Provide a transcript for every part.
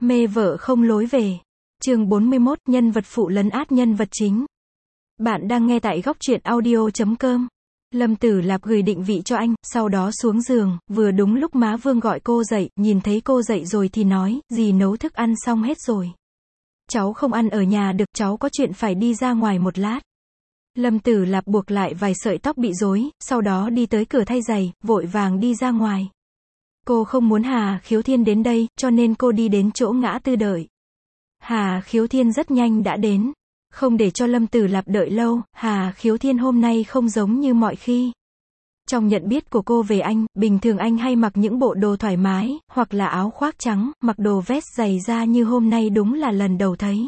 Mê vợ không lối về. Chương 41, nhân vật phụ lấn át nhân vật chính. Bạn đang nghe tại góc truyện audio.com. Lâm Tử Lạp gửi định vị cho anh, sau đó xuống giường, vừa đúng lúc má Vương gọi cô dậy, nhìn thấy cô dậy rồi thì nói, dì nấu thức ăn xong hết rồi. Cháu không ăn ở nhà được, cháu có chuyện phải đi ra ngoài một lát. Lâm Tử Lạp buộc lại vài sợi tóc bị rối, sau đó đi tới cửa thay giày, vội vàng đi ra ngoài. Cô không muốn Hà Khiếu Thiên đến đây, cho nên cô đi đến chỗ ngã tư đợi. Hà Khiếu Thiên rất nhanh đã đến. Không để cho Lâm Tử Lạp đợi lâu, Hà Khiếu Thiên hôm nay không giống như mọi khi. Trong nhận biết của cô về anh, bình thường anh hay mặc những bộ đồ thoải mái, hoặc là áo khoác trắng, mặc đồ vest dày da như hôm nay đúng là lần đầu thấy.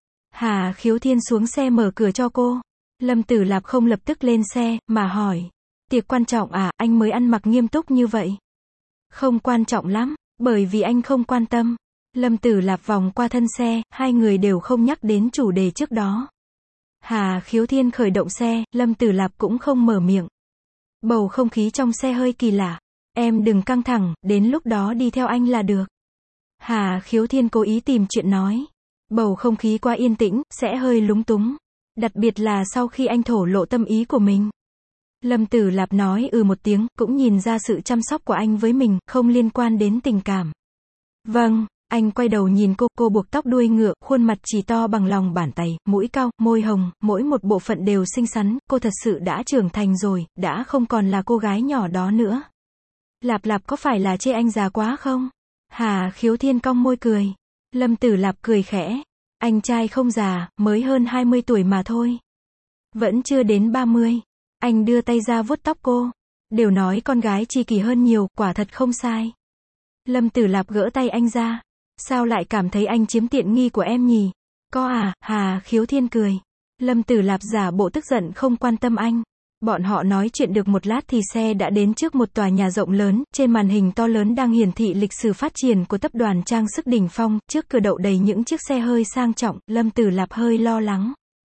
Hà Khiếu Thiên xuống xe mở cửa cho cô. Lâm Tử Lạp không lập tức lên xe, mà hỏi. Tiệc quan trọng à, anh mới ăn mặc nghiêm túc như vậy. Không quan trọng lắm, bởi vì anh không quan tâm. Lâm Tử Lạp vòng qua thân xe, hai người đều không nhắc đến chủ đề trước đó. Hà Khiếu Thiên khởi động xe, Lâm Tử Lạp cũng không mở miệng. Bầu không khí trong xe hơi kỳ lạ. Em đừng căng thẳng, đến lúc đó đi theo anh là được. Hà Khiếu Thiên cố ý tìm chuyện nói. Bầu không khí quá yên tĩnh, sẽ hơi lúng túng. Đặc biệt là sau khi anh thổ lộ tâm ý của mình. Lâm Tử Lạp nói một tiếng, cũng nhìn ra sự chăm sóc của anh với mình, không liên quan đến tình cảm. Vâng, anh quay đầu nhìn cô buộc tóc đuôi ngựa, khuôn mặt chỉ to bằng lòng bàn tay, mũi cao, môi hồng, mỗi một bộ phận đều xinh xắn, cô thật sự đã trưởng thành rồi, đã không còn là cô gái nhỏ đó nữa. Lạp Lạp có phải là chê anh già quá không? Hà Khiếu Thiên cong môi cười. Lâm Tử Lạp cười khẽ. Anh trai không già, mới hơn 20 tuổi mà thôi. Vẫn chưa đến 30. Anh đưa tay ra vuốt tóc cô. Đều nói con gái chi kỷ hơn nhiều, quả thật không sai. Lâm Tử Lạp gỡ tay anh ra. Sao lại cảm thấy anh chiếm tiện nghi của em nhỉ? Có à, Hà Khiếu Thiên cười. Lâm Tử Lạp giả bộ tức giận không quan tâm anh. Bọn họ nói chuyện được một lát thì xe đã đến trước một tòa nhà rộng lớn, trên màn hình to lớn đang hiển thị lịch sử phát triển của tập đoàn trang sức Đỉnh Phong, trước cửa đậu đầy những chiếc xe hơi sang trọng, Lâm Tử Lạp hơi lo lắng.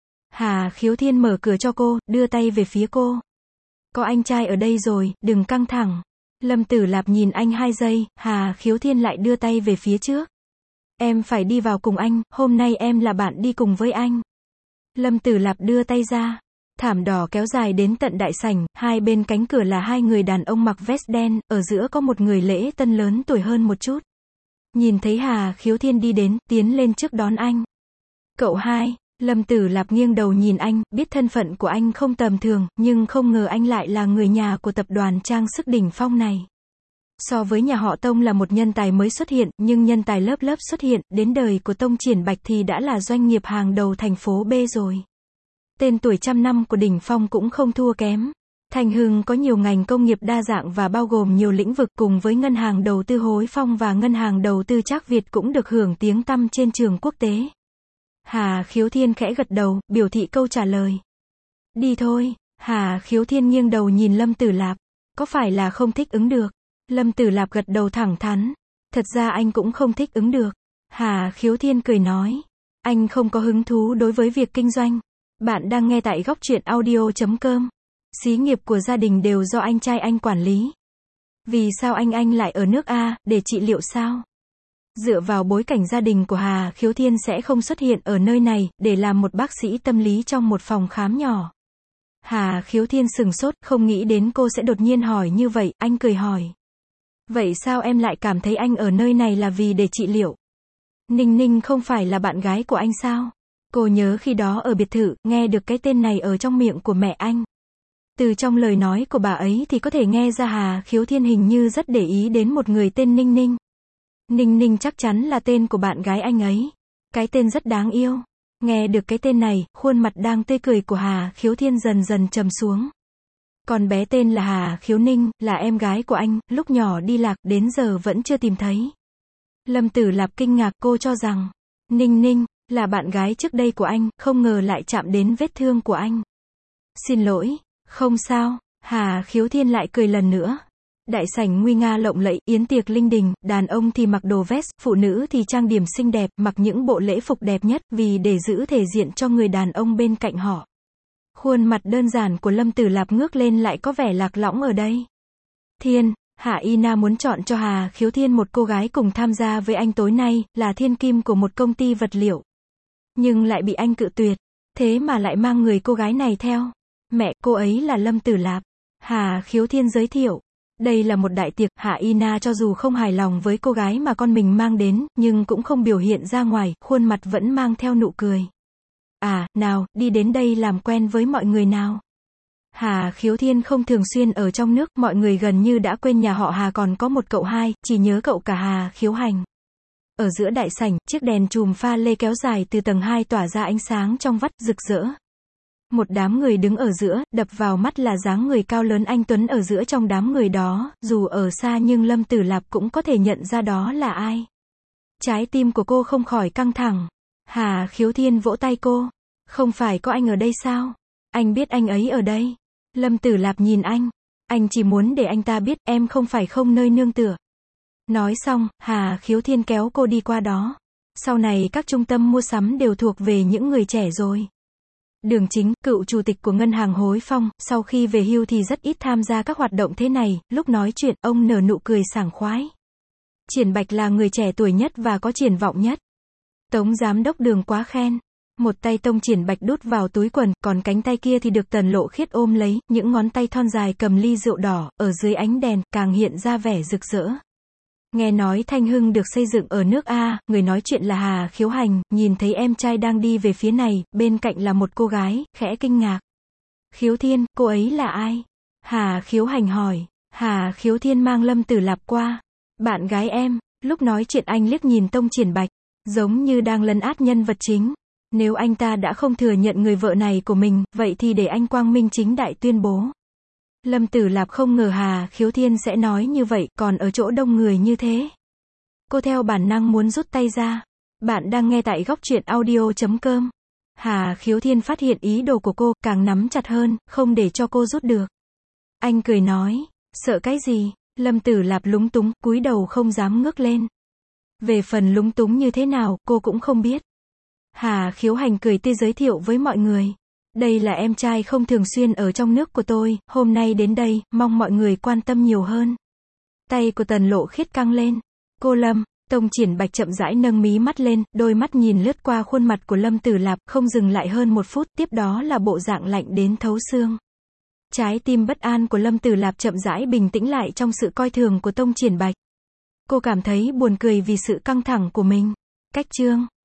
Hà Khiếu Thiên mở cửa cho cô, đưa tay về phía cô. Có anh trai ở đây rồi, đừng căng thẳng. Lâm Tử Lạp nhìn anh 2 giây, Hà Khiếu Thiên lại đưa tay về phía trước. Em phải đi vào cùng anh, hôm nay em là bạn đi cùng với anh. Lâm Tử Lạp đưa tay ra. Thảm đỏ kéo dài đến tận đại sảnh, hai bên cánh cửa là hai người đàn ông mặc vest đen, ở giữa có một người lễ tân lớn tuổi hơn một chút. Nhìn thấy Hà Khiếu Thiên đi đến, tiến lên trước đón anh. Cậu hai. Lâm Tử Lạp nghiêng đầu nhìn anh, biết thân phận của anh không tầm thường, nhưng không ngờ anh lại là người nhà của tập đoàn trang sức Đỉnh Phong này. So với nhà họ Tông là một nhân tài mới xuất hiện, nhưng nhân tài lớp lớp xuất hiện, đến đời của Tông Triển Bạch thì đã là doanh nghiệp hàng đầu thành phố B rồi. Tên tuổi trăm năm của Đỉnh Phong cũng không thua kém. Thành Hưng có nhiều ngành công nghiệp đa dạng và bao gồm nhiều lĩnh vực, cùng với ngân hàng đầu tư Hối Phong và ngân hàng đầu tư Trác Việt cũng được hưởng tiếng tăm trên trường quốc tế. Hà Khiếu Thiên khẽ gật đầu, biểu thị câu trả lời. Đi thôi. Hà Khiếu Thiên nghiêng đầu nhìn Lâm Tử Lạp. Có phải là không thích ứng được? Lâm Tử Lạp gật đầu thẳng thắn. Thật ra anh cũng không thích ứng được. Hà Khiếu Thiên cười nói. Anh không có hứng thú đối với việc kinh doanh. Bạn đang nghe tại góc truyện audio.com. Xí nghiệp của gia đình đều do anh trai anh quản lý. Vì sao anh lại ở nước A, để trị liệu sao? Dựa vào bối cảnh gia đình của Hà Khiếu Thiên sẽ không xuất hiện ở nơi này, để làm một bác sĩ tâm lý trong một phòng khám nhỏ. Hà Khiếu Thiên sừng sốt, không nghĩ đến cô sẽ đột nhiên hỏi như vậy, anh cười hỏi. Vậy sao em lại cảm thấy anh ở nơi này là vì để trị liệu? Ninh Ninh không phải là bạn gái của anh sao? Cô nhớ khi đó ở biệt thự, nghe được cái tên này ở trong miệng của mẹ anh. Từ trong lời nói của bà ấy thì có thể nghe ra Hà Khiếu Thiên hình như rất để ý đến một người tên Ninh Ninh. Ninh Ninh chắc chắn là tên của bạn gái anh ấy. Cái tên rất đáng yêu. Nghe được cái tên này, khuôn mặt đang tươi cười của Hà Khiếu Thiên dần dần trầm xuống. Con bé tên là Hà Khiếu Ninh, là em gái của anh, lúc nhỏ đi lạc, đến giờ vẫn chưa tìm thấy. Lâm Tử Lạp kinh ngạc, cô cho rằng Ninh Ninh là bạn gái trước đây của anh, không ngờ lại chạm đến vết thương của anh. Xin lỗi, không sao. Hà Khiếu Thiên lại cười lần nữa. Đại sảnh nguy nga lộng lẫy, yến tiệc linh đình, đàn ông thì mặc đồ vest, phụ nữ thì trang điểm xinh đẹp, mặc những bộ lễ phục đẹp nhất, vì để giữ thể diện cho người đàn ông bên cạnh họ. Khuôn mặt đơn giản của Lâm Tử Lạp ngước lên lại có vẻ lạc lõng ở đây. Thiên, Hạ Y Na muốn chọn cho Hà Khiếu Thiên một cô gái cùng tham gia với anh tối nay, là thiên kim của một công ty vật liệu. Nhưng lại bị anh cự tuyệt. Thế mà lại mang người cô gái này theo. Mẹ, cô ấy là Lâm Tử Lạp. Hà Khiếu Thiên giới thiệu. Đây là một đại tiệc, Hạ Y Na cho dù không hài lòng với cô gái mà con mình mang đến, nhưng cũng không biểu hiện ra ngoài, khuôn mặt vẫn mang theo nụ cười. À, nào, đi đến đây làm quen với mọi người nào. Hà Khiếu Thiên không thường xuyên ở trong nước, mọi người gần như đã quên nhà họ Hà còn có một cậu hai, chỉ nhớ cậu cả Hà Khiếu Hành. Ở giữa đại sảnh, chiếc đèn chùm pha lê kéo dài từ tầng 2 tỏa ra ánh sáng trong vắt, rực rỡ. Một đám người đứng ở giữa, đập vào mắt là dáng người cao lớn anh tuấn ở giữa trong đám người đó, dù ở xa nhưng Lâm Tử Lạp cũng có thể nhận ra đó là ai. Trái tim của cô không khỏi căng thẳng. Hà Khiếu Thiên vỗ tay cô. Không phải có anh ở đây sao? Anh biết anh ấy ở đây. Lâm Tử Lạp nhìn anh chỉ muốn để anh ta biết em không phải không nơi nương tựa. Nói xong, Hà Khiếu Thiên kéo cô đi qua đó. Sau này các trung tâm mua sắm đều thuộc về những người trẻ rồi. Đường Chính, cựu chủ tịch của ngân hàng Hối Phong, sau khi về hưu thì rất ít tham gia các hoạt động thế này, lúc nói chuyện, ông nở nụ cười sảng khoái. Triển Bạch là người trẻ tuổi nhất và có triển vọng nhất. Tống giám đốc Đường quá khen. Một tay Tông Triển Bạch đút vào túi quần, còn cánh tay kia thì được Tần Lộ Khiết ôm lấy, những ngón tay thon dài cầm ly rượu đỏ, ở dưới ánh đèn, càng hiện ra vẻ rực rỡ. Nghe nói Thanh Hưng được xây dựng ở nước A, người nói chuyện là Hà Khiếu Hành, nhìn thấy em trai đang đi về phía này, bên cạnh là một cô gái, khẽ kinh ngạc. Khiếu Thiên, cô ấy là ai? Hà Khiếu Hành hỏi. Hà Khiếu Thiên mang Lâm Tử Lạp qua. Bạn gái em. Lúc nói chuyện anh liếc nhìn Tông Triển Bạch, giống như đang lấn át nhân vật chính. Nếu anh ta đã không thừa nhận người vợ này của mình, vậy thì để anh quang minh chính đại tuyên bố. Lâm Tử Lạp không ngờ Hà Khiếu Thiên sẽ nói như vậy, còn ở chỗ đông người như thế. Cô theo bản năng muốn rút tay ra. Bạn đang nghe tại góc truyện audio.com. Hà Khiếu Thiên phát hiện ý đồ của cô, càng nắm chặt hơn, không để cho cô rút được. Anh cười nói, sợ cái gì? Lâm Tử Lạp lúng túng, cúi đầu không dám ngước lên. Về phần lúng túng như thế nào, cô cũng không biết. Hà Khiếu Hành cười tươi giới thiệu với mọi người. Đây là em trai không thường xuyên ở trong nước của tôi, hôm nay đến đây, mong mọi người quan tâm nhiều hơn. Tay của Tần Lộ Khiết căng lên. Cô Lâm, Tông Triển Bạch chậm rãi nâng mí mắt lên, đôi mắt nhìn lướt qua khuôn mặt của Lâm Tử Lạp, không dừng lại hơn một phút, tiếp đó là bộ dạng lạnh đến thấu xương. Trái tim bất an của Lâm Tử Lạp chậm rãi bình tĩnh lại trong sự coi thường của Tông Triển Bạch. Cô cảm thấy buồn cười vì sự căng thẳng của mình. Cách chương